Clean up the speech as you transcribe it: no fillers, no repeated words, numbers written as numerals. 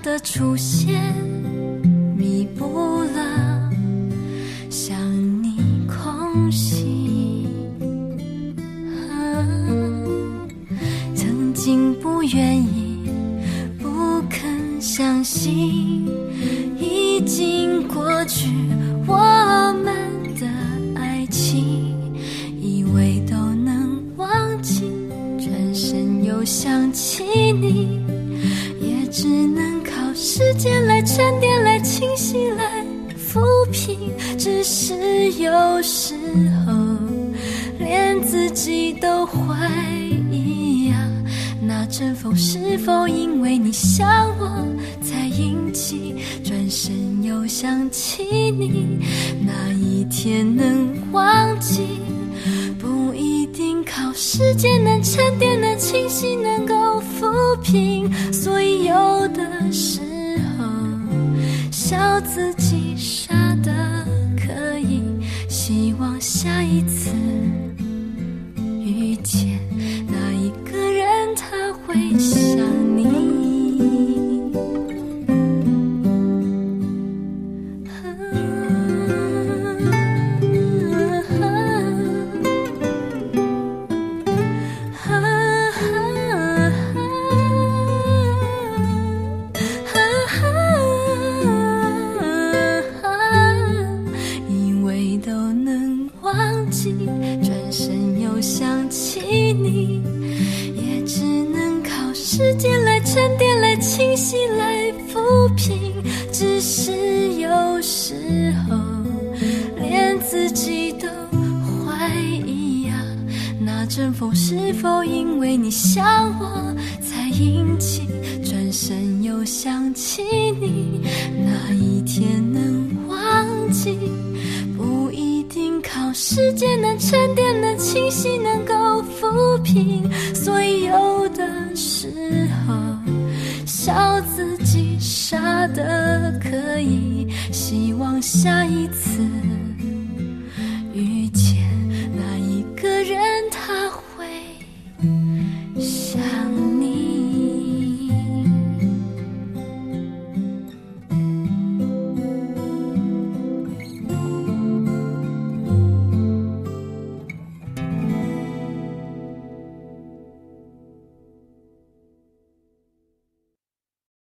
的出现弥补了想你空隙。曾经不愿意，不肯相信，已经过去我们的爱情，以为都能忘记，转身又想起你，也只能靠时间来沉淀，来清晰，来抚平。只是有时候连自己都怀疑啊，那阵风是否因为你想我才引起，转身又想起你，那一天能忘记，不一定靠时间能沉淀，能清晰，能够抚平。所以有的时候笑自己傻得可以，希望下一次遇见那一个人他会想你。以为都能忘记，转身又想起你，也只能靠时间来沉淀，来清晰，来抚平。只是有时候连自己都怀疑啊，那阵风是否因为你想我才引起，转身又想起你，那一天能忘记，不一定靠时间能沉淀，能清晰，能够抚平。所以有的时候笑自己傻得可以，希望下一次